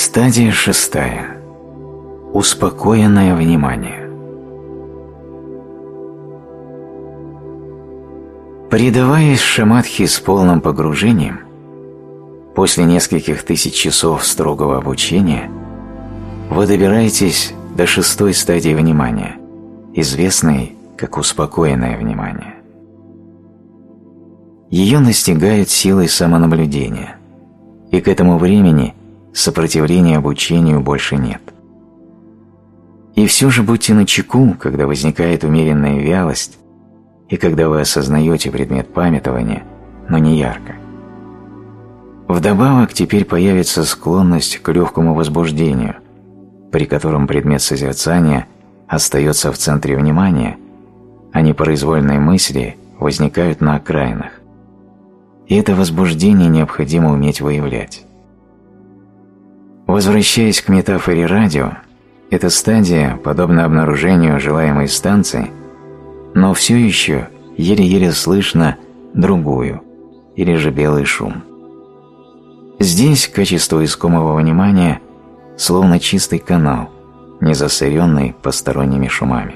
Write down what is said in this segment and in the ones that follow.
Стадия 6. Успокоенное внимание. Предаваясь шамадхи с полным погружением, после нескольких тысяч часов строгого обучения, вы добираетесь до 6 стадии внимания, известной как успокоенное внимание. Ее настигает силой самонаблюдения, и к этому времени сопротивления обучению больше нет. И все же будьте начеку, когда возникает умеренная вялость и когда вы осознаете предмет памятования, но не ярко. Вдобавок теперь появится склонность к легкому возбуждению, при котором предмет созерцания остается в центре внимания, а непроизвольные мысли возникают на окраинах. И это возбуждение необходимо уметь выявлять. Возвращаясь к метафоре радио, эта стадия подобна обнаружению желаемой станции, но все еще еле-еле слышно другую, или же белый шум. Здесь качество искомого внимания словно чистый канал, не засоренный посторонними шумами.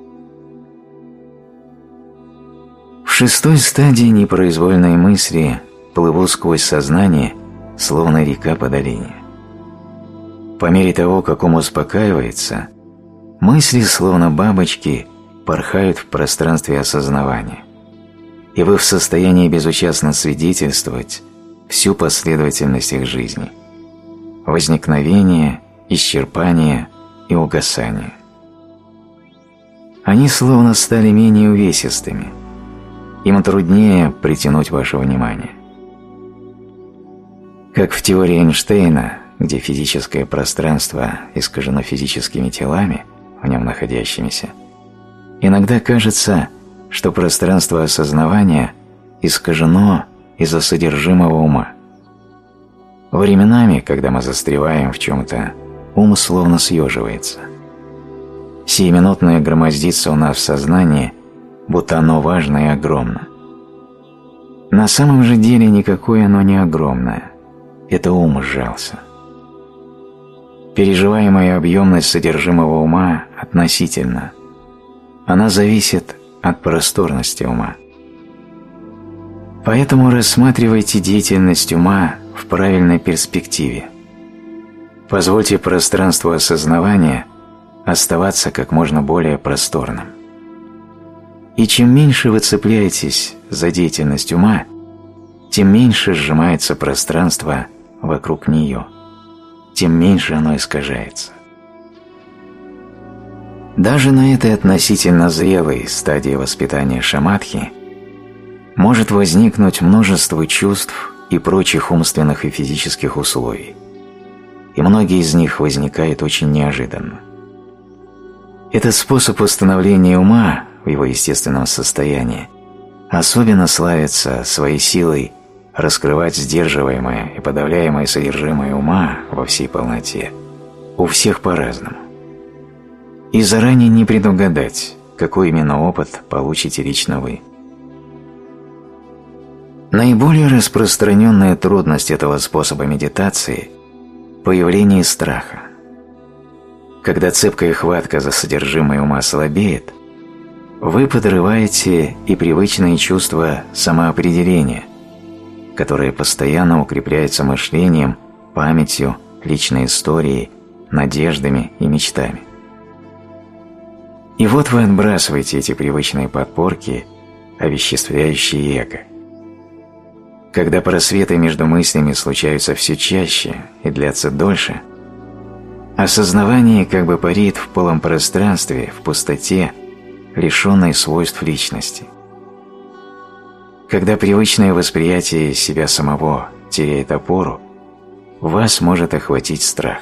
В 6 стадии непроизвольные мысли плывут сквозь сознание, словно река по долине. По мере того, как ум успокаивается, мысли, словно бабочки, порхают в пространстве осознавания, и вы в состоянии безучастно свидетельствовать всю последовательность их жизни – возникновение, исчерпание и угасание. Они словно стали менее увесистыми, им труднее притянуть ваше внимание. Как в теории Эйнштейна, где физическое пространство искажено физическими телами, в нем находящимися, иногда кажется, что пространство осознавания искажено из-за содержимого ума. Временами, когда мы застреваем в чем-то, ум словно съеживается. Сиюминутное громоздится у нас в сознании, будто оно важно и огромно. На самом же деле никакое оно не огромное, это ум сжался. Переживаемая объемность содержимого ума относительна. Она зависит от просторности ума. Поэтому рассматривайте деятельность ума в правильной перспективе. Позвольте пространству осознавания оставаться как можно более просторным. И чем меньше вы цепляетесь за деятельность ума, тем меньше сжимается пространство вокруг нее, тем меньше оно искажается. Даже на этой относительно зрелой стадии воспитания шамадхи может возникнуть множество чувств и прочих умственных и физических условий, и многие из них возникают очень неожиданно. Этот способ установления ума в его естественном состоянии особенно славится своей силой раскрывать сдерживаемое и подавляемое содержимое ума во всей полноте, у всех по-разному. И заранее не предугадать, какой именно опыт получите лично вы. Наиболее распространенная трудность этого способа медитации – появление страха. Когда цепкая хватка за содержимое ума слабеет, вы подрываете и привычные чувства самоопределения, которое постоянно укрепляется мышлением, памятью, личной историей, надеждами и мечтами. И вот вы отбрасываете эти привычные подпорки, овеществляющие эго. Когда просветы между мыслями случаются все чаще и длятся дольше, осознавание как бы парит в полом пространстве, в пустоте, лишенной свойств личности. Когда привычное восприятие себя самого теряет опору, вас может охватить страх.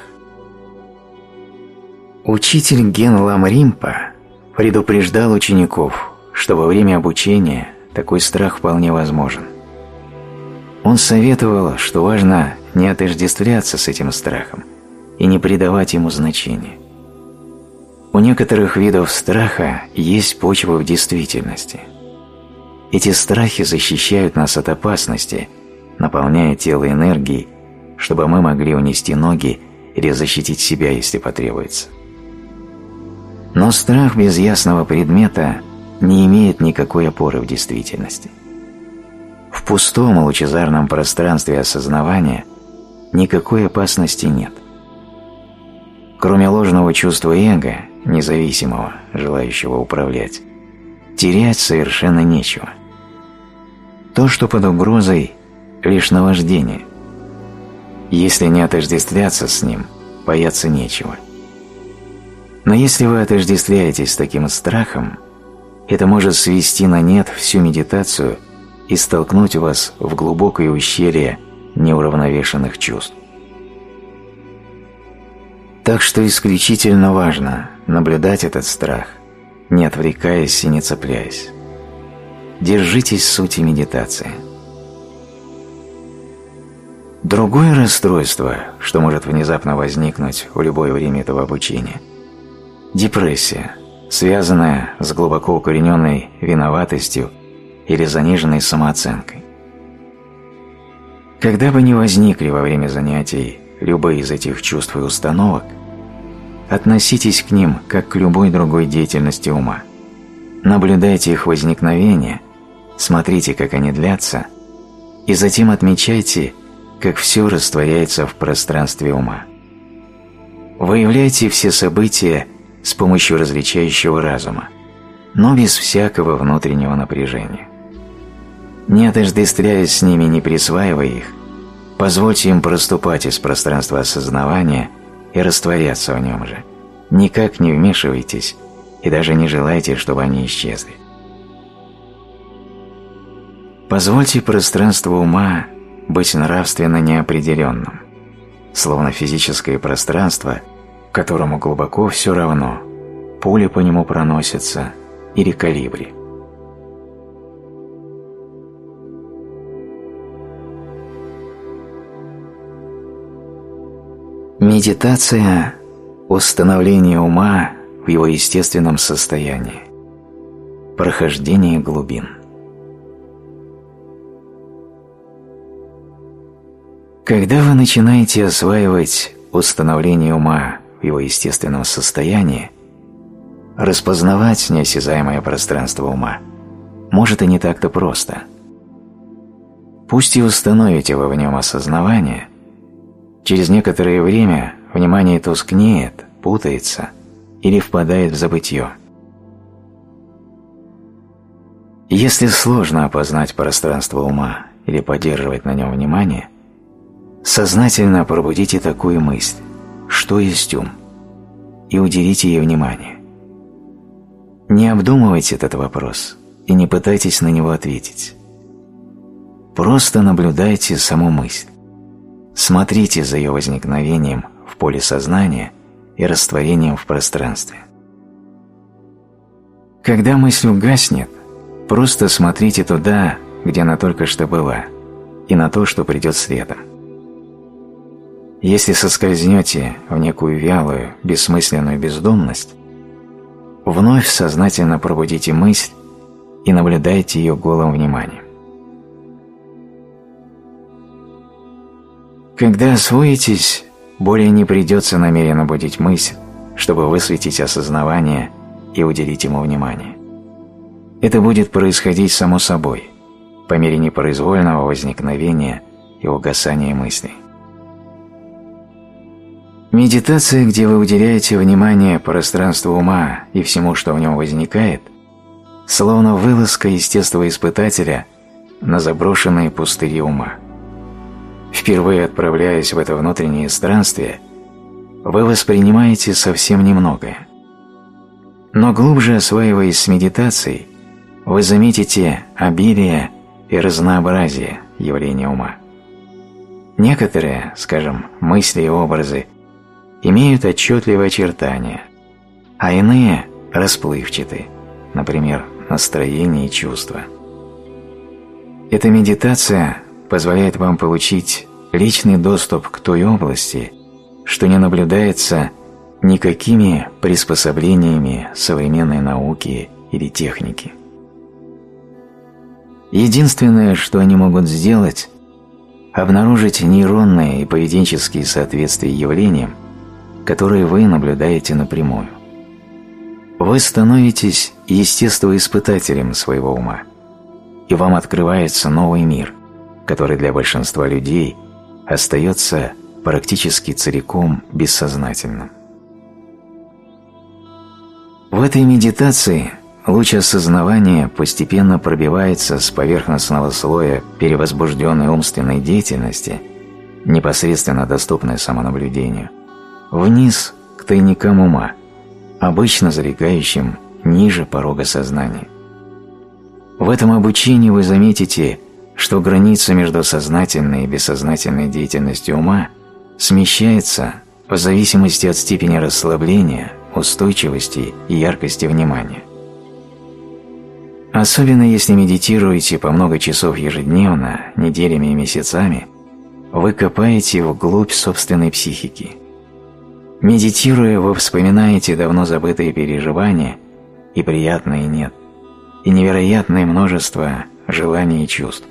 Учитель Ген Лам Римпа предупреждал учеников, что во время обучения такой страх вполне возможен. Он советовал, что важно не отождествляться с этим страхом и не придавать ему значения. У некоторых видов страха есть почва в действительности. Эти страхи защищают нас от опасности, наполняя тело энергией, чтобы мы могли унести ноги или защитить себя, если потребуется. Но страх без ясного предмета не имеет никакой опоры в действительности. В пустом лучезарном пространстве осознавания никакой опасности нет. Кроме ложного чувства эго, независимого, желающего управлять, терять совершенно нечего. То, что под угрозой, лишь наваждение. Если не отождествляться с ним, бояться нечего. Но если вы отождествляетесь с таким страхом, это может свести на нет всю медитацию и столкнуть вас в глубокое ущелье неуравновешенных чувств. Так что исключительно важно наблюдать этот страх, не отвлекаясь и не цепляясь. Держитесь сути медитации. Другое расстройство, что может внезапно возникнуть в любое время этого обучения – депрессия, связанная с глубоко укорененной виноватостью или заниженной самооценкой. Когда бы ни возникли во время занятий любые из этих чувств и установок, относитесь к ним как к любой другой деятельности ума. Наблюдайте их возникновение, смотрите, как они длятся, и затем отмечайте, как все растворяется в пространстве ума. Выявляйте все события с помощью различающего разума, но без всякого внутреннего напряжения. Не отождествляясь с ними, не присваивая их, позвольте им проступать из пространства осознавания и растворяться в нем же. Никак не вмешивайтесь и даже не желайте, чтобы они исчезли. Позвольте пространству ума быть нравственно неопределенным, словно физическое пространство, которому глубоко все равно, пули по нему проносятся или калибри. Медитация – установление ума в его естественном состоянии, прохождение глубин. Когда вы начинаете осваивать установление ума в его естественном состоянии, распознавать неосязаемое пространство ума может и не так-то просто. Пусть и установите вы в нем осознавание, через некоторое время внимание тускнеет, путается или впадает в забытье. Если сложно опознать пространство ума или поддерживать на нем внимание, сознательно пробудите такую мысль, что есть ум, и уделите ей внимание. Не обдумывайте этот вопрос и не пытайтесь на него ответить. Просто наблюдайте саму мысль. Смотрите за ее возникновением в поле сознания и растворением в пространстве. Когда мысль угаснет, просто смотрите туда, где она только что была, и на то, что придет следом. Если соскользнете в некую вялую, бессмысленную бездумность, вновь сознательно пробудите мысль и наблюдайте ее голым вниманием. Когда освоитесь, более не придется намеренно будить мысль, чтобы высветить осознавание и уделить ему внимание. Это будет происходить само собой, по мере непроизвольного возникновения и угасания мыслей. Медитация, где вы уделяете внимание пространству ума и всему, что в нем возникает, словно вылазка естествоиспытателя на заброшенные пустыри ума. Впервые отправляясь в это внутреннее странствие, вы воспринимаете совсем немногое. Но глубже осваиваясь с медитацией, вы заметите обилие и разнообразие явления ума. Некоторые, скажем, мысли и образы имеют отчетливые очертания, а иные расплывчаты, например, настроение и чувства. Эта медитация позволяет вам получить личный доступ к той области, что не наблюдается никакими приспособлениями современной науки или техники. Единственное, что они могут сделать – обнаружить нейронные и поведенческие соответствия явлениям, которые вы наблюдаете напрямую. Вы становитесь естествоиспытателем своего ума, и вам открывается новый мир, который для большинства людей остается практически целиком бессознательным. В этой медитации луч осознавания постепенно пробивается с поверхностного слоя перевозбужденной умственной деятельности, непосредственно доступной самонаблюдению, вниз к тайникам ума, обычно залегающим ниже порога сознания. В этом обучении вы заметите, что граница между сознательной и бессознательной деятельностью ума смещается в зависимости от степени расслабления, устойчивости и яркости внимания. Особенно если медитируете по много часов ежедневно, неделями и месяцами, вы копаете вглубь собственной психики. Медитируя, вы вспоминаете давно забытые переживания, и приятные нет, и невероятное множество желаний и чувств.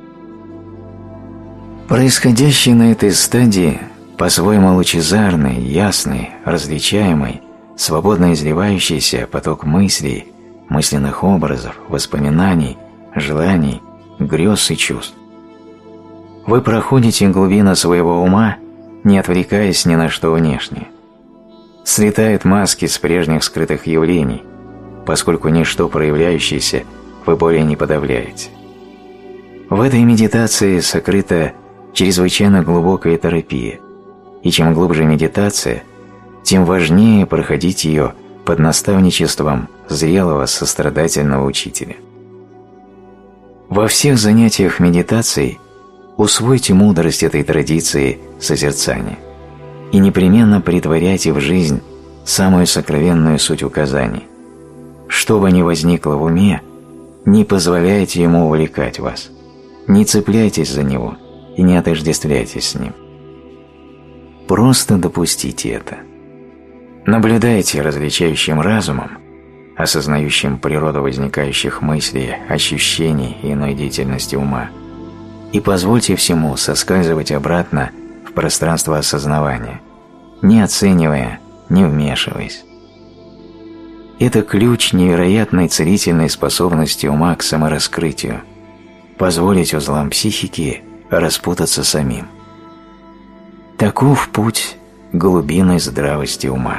Происходящий на этой стадии по-своему лучезарный, ясный, различаемый, свободно изливающийся поток мыслей, мысленных образов, воспоминаний, желаний, грез и чувств. Вы проходите глубины своего ума, не отвлекаясь ни на что внешнее. Слетают маски с прежних скрытых явлений, поскольку ничто проявляющееся вы более не подавляете. В этой медитации сокрыта чрезвычайно глубокая терапия, и чем глубже медитация, тем важнее проходить ее под наставничеством зрелого сострадательного учителя. Во всех занятиях медитацией усвойте мудрость этой традиции созерцания и непременно претворяйте в жизнь самую сокровенную суть указаний. Что бы ни возникло в уме, не позволяйте ему увлекать вас, не цепляйтесь за него и не отождествляйтесь с ним. Просто допустите это. Наблюдайте различающим разумом, осознающим природу возникающих мыслей, ощущений и иной деятельности ума, и позвольте всему соскальзывать обратно в пространство осознавания, не оценивая, не вмешиваясь. Это ключ невероятной целительной способности ума к самораскрытию, позволить узлам психики распутаться самим. Таков путь глубинной здравости ума.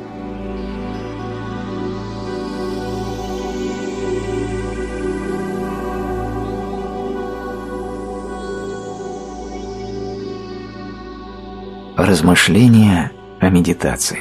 Размышления о медитации.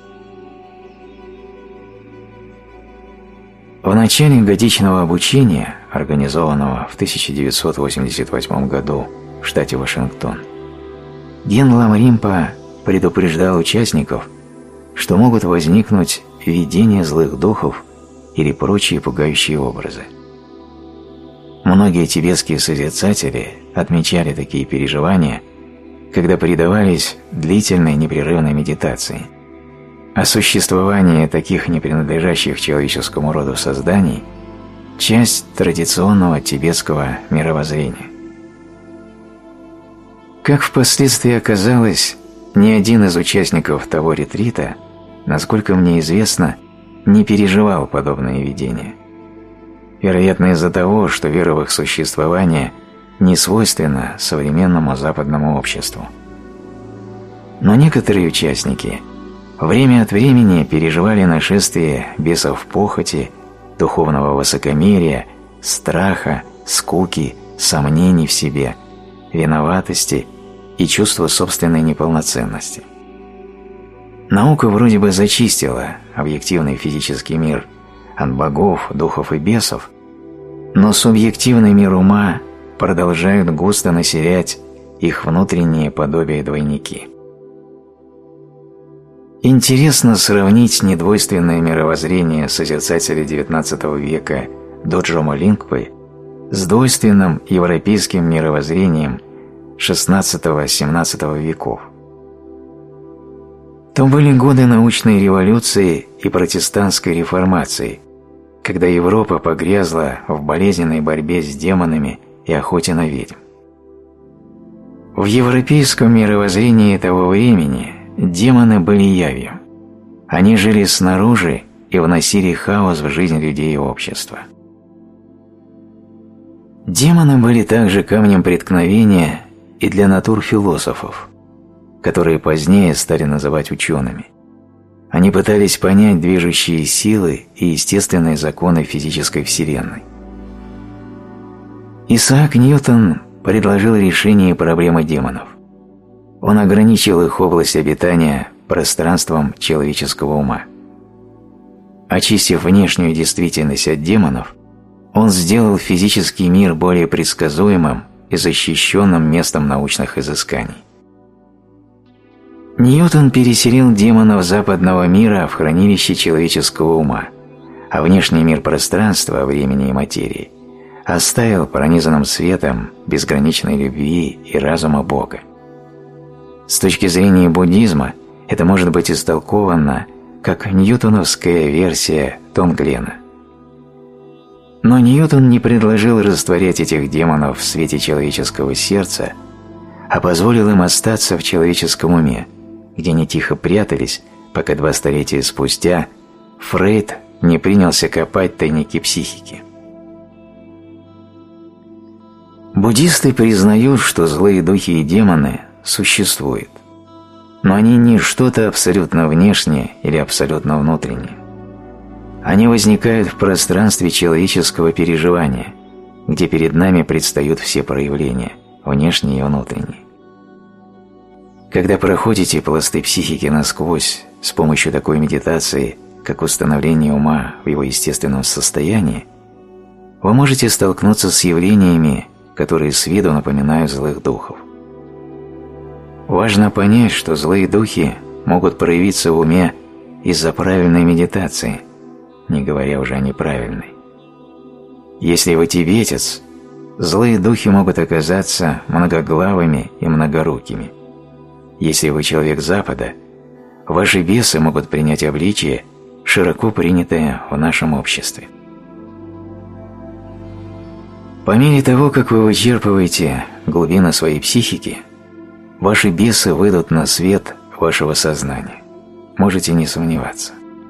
В начале годичного обучения, организованного в 1988 году в штате Вашингтон, Ген Лама Ринпа предупреждал участников, что могут возникнуть видения злых духов или прочие пугающие образы. Многие тибетские созерцатели отмечали такие переживания, когда предавались длительной непрерывной медитации. А существование таких не принадлежащих человеческому роду созданий – часть традиционного тибетского мировоззрения. Как впоследствии оказалось, ни один из участников того ретрита, насколько мне известно, не переживал подобные видения. Вероятно, из-за того, что вера в их существование не свойственна современному западному обществу. Но некоторые участники время от времени переживали нашествие бесов похоти, духовного высокомерия, страха, скуки, сомнений в себе, виноватости и чувства собственной неполноценности. Наука вроде бы зачистила объективный физический мир от богов, духов и бесов, но субъективный мир ума продолжают густо населять их внутренние подобия-двойники. Интересно сравнить недвойственное мировоззрение созерцателя XIX века Доджомо Лингпы с двойственным европейским мировоззрением XVI-XVII веков. То были годы научной революции и протестантской реформации, когда Европа погрязла в болезненной борьбе с демонами и охоте на ведьм. В европейском мировоззрении того времени демоны были явью. Они жили снаружи и вносили хаос в жизнь людей и общества. Демоны были также камнем преткновения и для натурфилософов, которые позднее стали называть учеными. Они пытались понять движущие силы и естественные законы физической Вселенной. Исаак Ньютон предложил решение проблемы демонов. Он ограничил их область обитания пространством человеческого ума. Очистив внешнюю действительность от демонов, он сделал физический мир более предсказуемым и защищенным местом научных изысканий. Ньютон переселил демонов западного мира в хранилище человеческого ума, а внешний мир пространства, времени и материи оставил пронизанным светом безграничной любви и разума Бога. С точки зрения буддизма это может быть истолковано как ньютоновская версия Тонглена. Но Ньютон не предложил растворять этих демонов в свете человеческого сердца, а позволил им остаться в человеческом уме, где они тихо прятались, пока 2 столетия спустя Фрейд не принялся копать тайники психики. Буддисты признают, что злые духи и демоны существуют, но они не что-то абсолютно внешнее или абсолютно внутреннее. Они возникают в пространстве человеческого переживания, где перед нами предстают все проявления, внешние и внутренние. Когда проходите пласты психики насквозь с помощью такой медитации, как установление ума в его естественном состоянии, вы можете столкнуться с явлениями, которые с виду напоминают злых духов. Важно понять, что злые духи могут проявиться в уме из-за правильной медитации, не говоря уже о неправильной. Если вы тибетец, злые духи могут оказаться многоглавыми и многорукими. Если вы человек Запада, ваши бесы могут принять обличие, широко принятое в нашем обществе. По мере того, как вы вычерпываете глубины своей психики, ваши бесы выйдут на свет вашего сознания. Можете не сомневаться.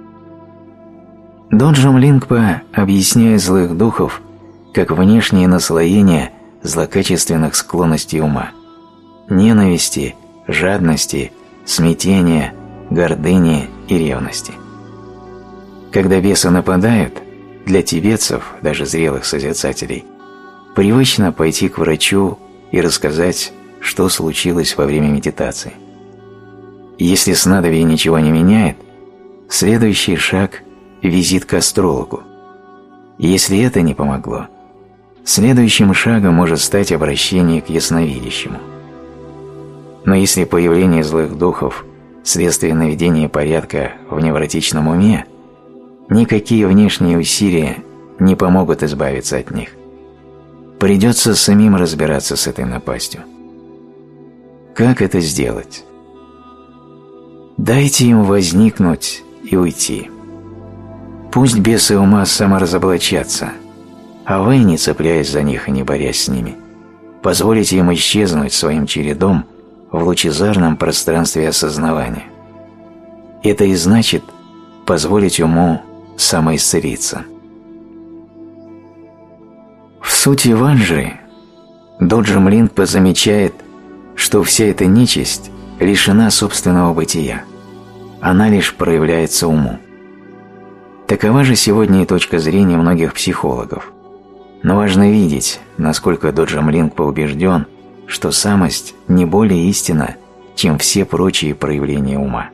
Доджам Лингпа объясняет злых духов как внешнее наслоение злокачественных склонностей ума, ненависти, жадности, смятения, гордыни и ревности. Когда бесы нападают, для тибетцев, даже зрелых созерцателей, привычно пойти к врачу и рассказать, что случилось во время медитации. Если снадобье ничего не меняет, следующий шаг – визит к астрологу. Если это не помогло, следующим шагом может стать обращение к ясновидящему. Но если появление злых духов – следствие наведения порядка в невротичном уме, никакие внешние усилия не помогут избавиться от них. Придется самим разбираться с этой напастью. Как это сделать? Дайте им возникнуть и уйти. Пусть бесы ума саморазоблачатся, а вы, не цепляясь за них и не борясь с ними, позволите им исчезнуть своим чередом в лучезарном пространстве осознавания. Это и значит позволить уму самоисцелиться. В сути ванджи Доджам Лингпа замечает, что вся эта нечисть лишена собственного бытия, она лишь проявляется уму. Такова же сегодня и точка зрения многих психологов, но важно видеть, насколько Доджам Лингпа убежден, что самость не более истинна, чем все прочие проявления ума.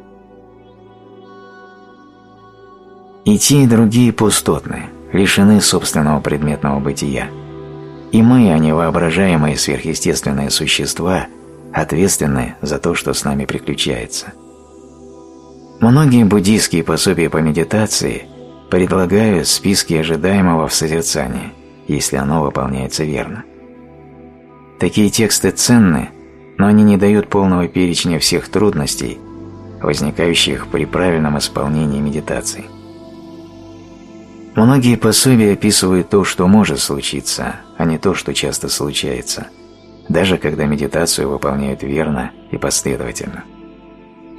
И те, и другие пустотны, лишены собственного предметного бытия. И мы, а не воображаемые сверхъестественные существа, ответственны за то, что с нами приключается. Многие буддийские пособия по медитации предлагают списки ожидаемого в созерцании, если оно выполняется верно. Такие тексты ценны, но они не дают полного перечня всех трудностей, возникающих при правильном исполнении медитации. Многие пособия описывают то, что может случиться, а не то, что часто случается, даже когда медитацию выполняют верно и последовательно.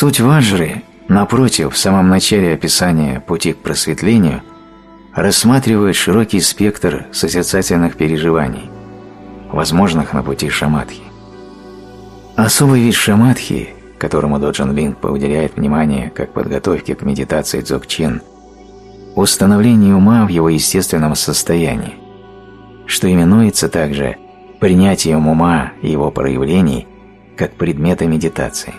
Суть ваджры, напротив, в самом начале описания пути к просветлению, рассматривает широкий спектр созерцательных переживаний, возможных на пути шамадхи. Особый вид шамадхи, которому Доджен Лингпа уделяет внимание как подготовке к медитации дзогчен, установление ума в его естественном состоянии, что именуется также принятием ума и его проявлений как предмета медитации.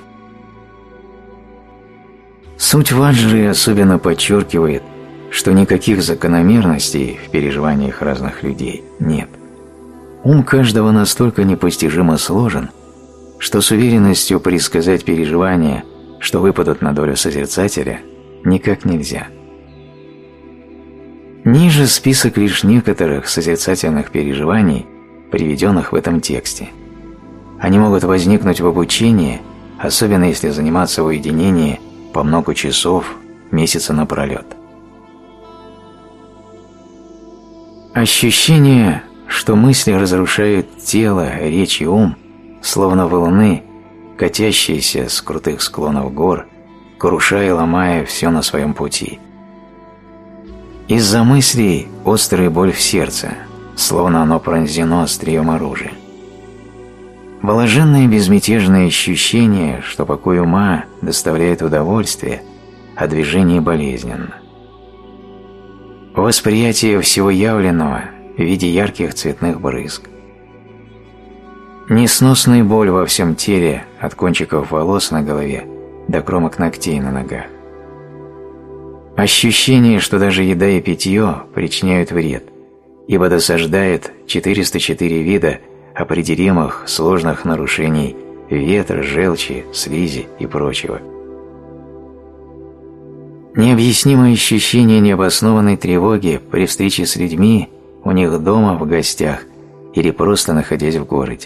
Суть ваджры особенно подчеркивает, что никаких закономерностей в переживаниях разных людей нет. Ум каждого настолько непостижимо сложен, что с уверенностью предсказать переживания, что выпадут на долю созерцателя, никак нельзя. Ниже список лишь некоторых созерцательных переживаний, приведенных в этом тексте. Они могут возникнуть в обучении, особенно если заниматься в уединении по много часов, месяца напролет. Ощущение, что мысли разрушают тело, речь и ум, словно валуны, катящиеся с крутых склонов гор, крушая и ломая все на своем пути. Из-за мыслей острая боль в сердце, словно оно пронзено острием оружия. Блаженное безмятежное ощущение, что покой ума доставляет удовольствие, а движение болезненно. Восприятие всего явленного в виде ярких цветных брызг. Несносная боль во всем теле, от кончиков волос на голове до кромок ногтей на ногах. Ощущение, что даже еда и питье причиняют вред, ибо досаждает 404 вида определимых сложных нарушений ветра, желчи, слизи и прочего. Необъяснимое ощущение необоснованной тревоги при встрече с людьми, у них дома, в гостях или просто находясь в городе.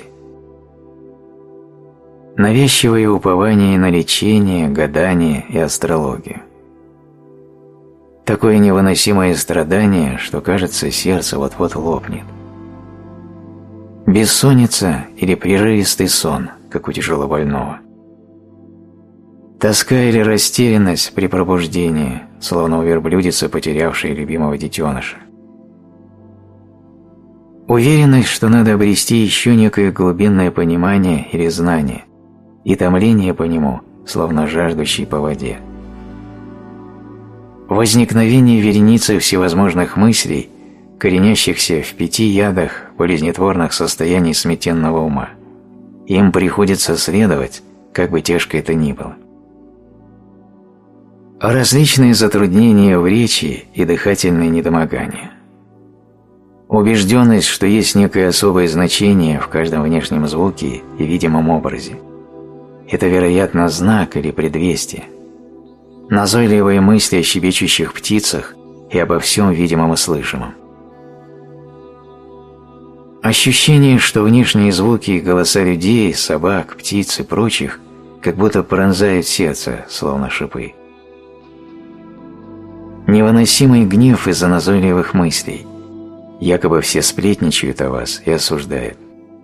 Навязчивое упование на лечение, гадание и астрологию. Такое невыносимое страдание, что, кажется, сердце вот-вот лопнет. Бессонница или прерывистый сон, как у тяжелобольного. Тоска или растерянность при пробуждении, словно у верблюдицы, потерявшей любимого детеныша. Уверенность, что надо обрести еще некое глубинное понимание или знание, и томление по нему, словно жаждущий по воде. Возникновение вереницы всевозможных мыслей, коренящихся в 5 ядах болезнетворных состояний сметенного ума. Им приходится следовать, как бы тяжко это ни было. Различные затруднения в речи и дыхательные недомогания. Убежденность, что есть некое особое значение в каждом внешнем звуке и видимом образе. Это, вероятно, знак или предвестие. Назойливые мысли о щебечущих птицах и обо всем видимом и слышимом. Ощущение, что внешние звуки и голоса людей, собак, птиц и прочих как будто пронзают сердце, словно шипы. Невыносимый гнев из-за назойливых мыслей. Якобы все сплетничают о вас и осуждают.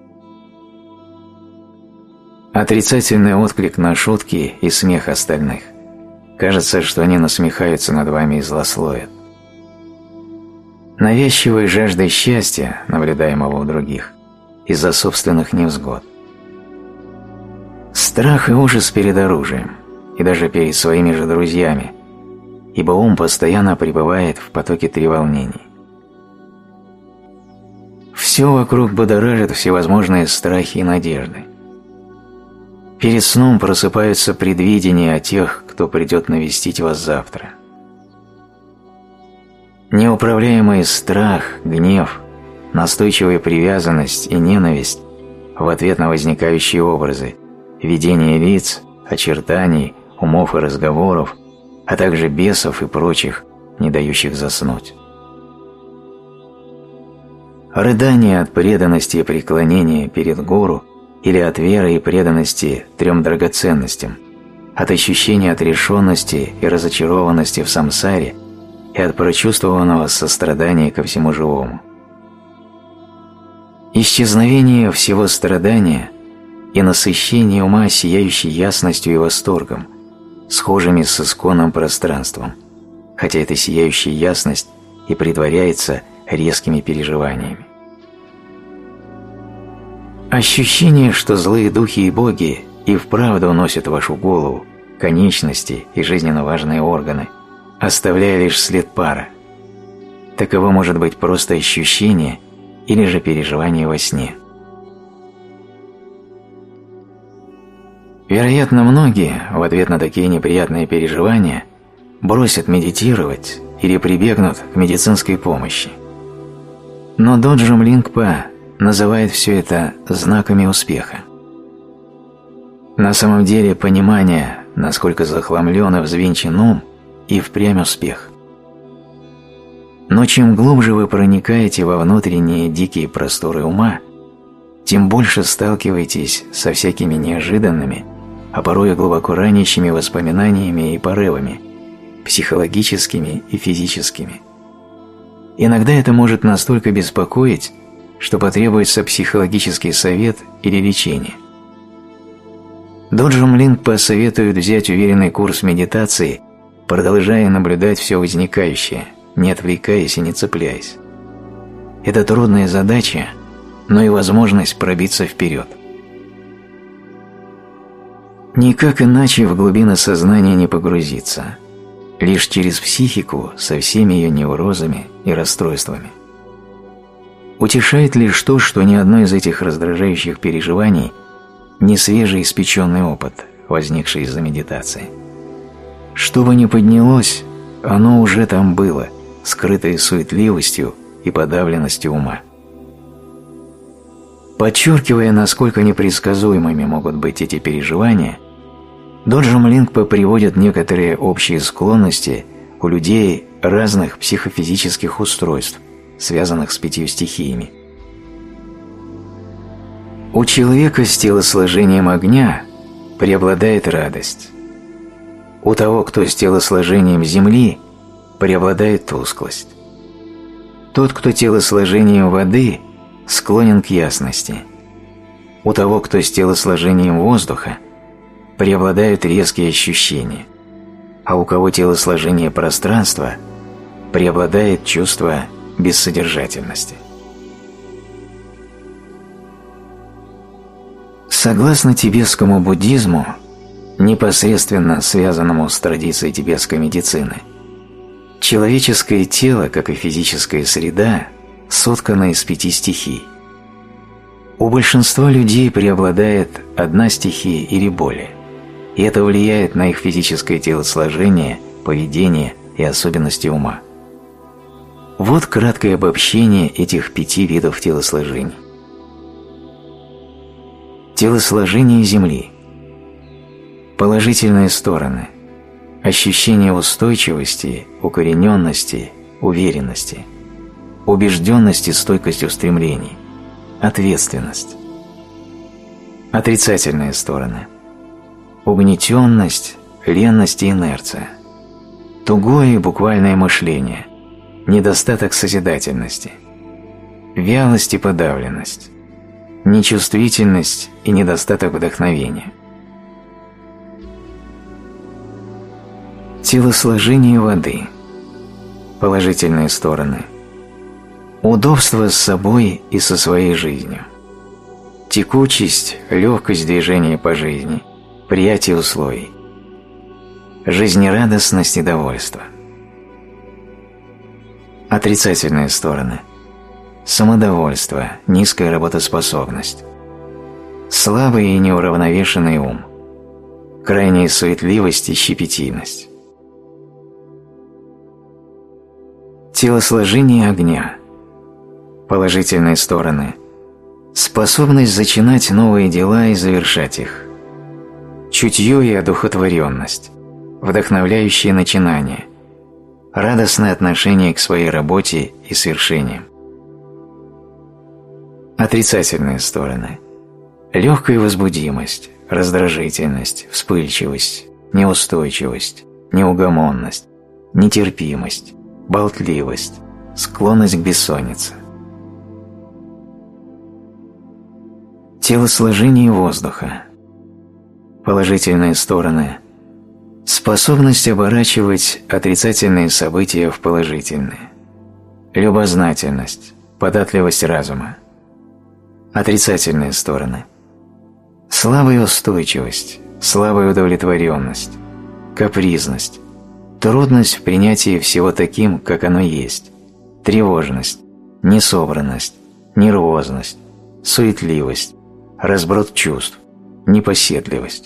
Отрицательный отклик на шутки и смех остальных. Кажется, что они насмехаются над вами и злословят. Навязчивая жажда счастья, наблюдаемого у других, из-за собственных невзгод. Страх и ужас перед оружием, и даже перед своими же друзьями, ибо ум постоянно пребывает в потоке треволнений. Все вокруг будоражит всевозможные страхи и надежды. Перед сном просыпаются предвидения о тех, кто придет навестить вас завтра. Неуправляемый страх, гнев, настойчивая привязанность и ненависть в ответ на возникающие образы, видение лиц, очертаний, умов и разговоров, а также бесов и прочих, не дающих заснуть. Рыдание от преданности и преклонения перед гуру или от веры и преданности 3 драгоценностям, от ощущения отрешенности и разочарованности в самсаре и от прочувствованного сострадания ко всему живому. Исчезновение всего страдания и насыщение ума сияющей ясностью и восторгом, схожими с исконным пространством, хотя эта сияющая ясность и предваряется резкими переживаниями. Ощущение, что злые духи и боги и вправду уносят вашу голову, конечности и жизненно важные органы, оставляя лишь след пара. Таково может быть просто ощущение или же переживание во сне. Вероятно, многие в ответ на такие неприятные переживания бросят медитировать или прибегнут к медицинской помощи. Но Доджам Лингпа называет все это знаками успеха. На самом деле понимание, насколько захламлен и взвинчен ум, и впрямь успех. Но чем глубже вы проникаете во внутренние дикие просторы ума, тем больше сталкиваетесь со всякими неожиданными, а порой глубоко ранящими воспоминаниями и порывами, психологическими и физическими. Иногда это может настолько беспокоить, что потребуется психологический совет или лечение. Доджам Лингпа советует взять уверенный курс медитации, продолжая наблюдать все возникающее, не отвлекаясь и не цепляясь. Это трудная задача, но и возможность пробиться вперед. Никак иначе в глубины сознания не погрузиться, лишь через психику со всеми ее неврозами и расстройствами. Утешает лишь то, что ни одно из этих раздражающих переживаний не свежеиспеченный опыт, возникший из-за медитации. Что бы ни поднялось, оно уже там было, скрытое суетливостью и подавленностью ума. Подчеркивая, насколько непредсказуемыми могут быть эти переживания, Доджам Лингпа приводит некоторые общие склонности у людей разных психофизических устройств, связанных с 5 стихиями. У человека с телосложением огня преобладает радость. У того, кто с телосложением земли, преобладает тусклость. Тот, кто телосложением воды, склонен к ясности. У того, кто с телосложением воздуха, преобладают резкие ощущения, а у кого телосложение пространства, преобладает чувство бессодержательности. Согласно тибетскому буддизму, непосредственно связанному с традицией тибетской медицины, человеческое тело, как и физическая среда, соткано из 5 стихий. У большинства людей преобладает одна стихия или более, и это влияет на их физическое телосложение, поведение и особенности ума. Вот краткое обобщение этих 5 видов телосложений. Телосложение Земли. Положительные стороны. Ощущение устойчивости, укорененности, уверенности, убежденность и стойкость устремлений, ответственность. Отрицательные стороны. Угнетенность, ленность и инерция. Тугое и буквальное мышление, недостаток созидательности, вялость и подавленность, нечувствительность и недостаток вдохновения. Телосложение воды. Положительные стороны. Удобство с собой и со своей жизнью. Текучесть, легкость движения по жизни, приятие условий. Жизнерадостность и довольство. Отрицательные стороны. Самодовольство, низкая работоспособность. Слабый и неуравновешенный ум. Крайняя суетливость и щепетильность. Телосложение огня. Положительные стороны. Способность зачинать новые дела и завершать их. Чутье и одухотворенность. Вдохновляющие начинания. Радостное отношение к своей работе и свершениям. Отрицательные стороны. Легкая возбудимость, раздражительность, вспыльчивость, неустойчивость, неугомонность, нетерпимость, болтливость, склонность к бессоннице. Телосложение воздуха. Положительные стороны. Способность оборачивать отрицательные события в положительные. Любознательность, податливость разума. Отрицательные стороны. Слабая устойчивость, слабая удовлетворенность, капризность, трудность в принятии всего таким, как оно есть, тревожность, несобранность, нервозность, суетливость, разброд чувств, непоседливость.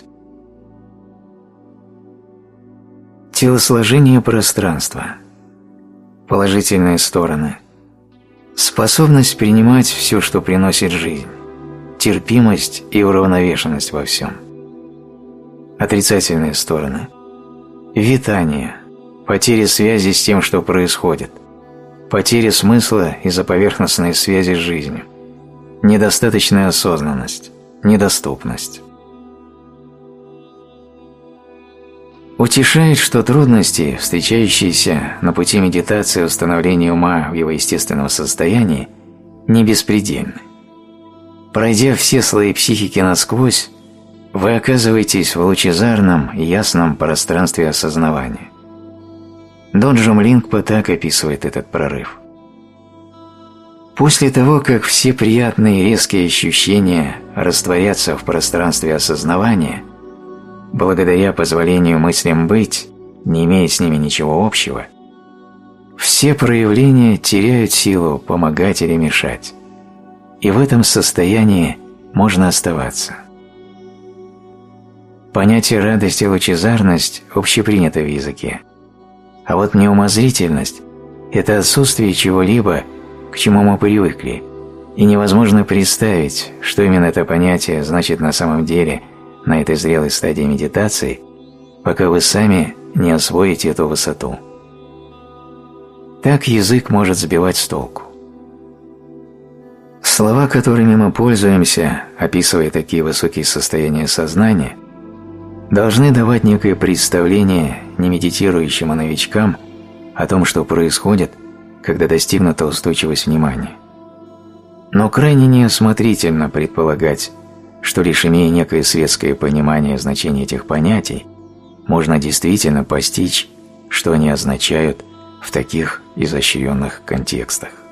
Телосложение пространства. Положительные стороны. Способность принимать все, что приносит жизнь, терпимость и уравновешенность во всем. Отрицательные стороны. Витание, потеря связи с тем, что происходит, потеря смысла из-за поверхностной связи с жизнью, недостаточная осознанность, недоступность. Утешает, что трудности, встречающиеся на пути медитации и установления ума в его естественном состоянии, не беспредельны. Пройдя все слои психики насквозь, вы оказываетесь в лучезарном и ясном пространстве осознавания. Доджом Лингпа так описывает этот прорыв. После того, как все приятные и резкие ощущения растворятся в пространстве осознавания, благодаря позволению мыслям быть, не имея с ними ничего общего, все проявления теряют силу помогать или мешать, и в этом состоянии можно оставаться. Понятие радость и лучезарность общепринято в языке, а вот неумозрительность – это отсутствие чего-либо, к чему мы привыкли, и невозможно представить, что именно это понятие значит на самом деле на этой зрелой стадии медитации, пока вы сами не освоите эту высоту. Так язык может сбивать с толку. Слова, которыми мы пользуемся, описывая такие высокие состояния сознания, должны давать некое представление немедитирующим и новичкам о том, что происходит, когда достигнута устойчивость внимания. Но крайне неосмотрительно предполагать, что лишь имея некое светское понимание значения этих понятий, можно действительно постичь, что они означают в таких изощренных контекстах.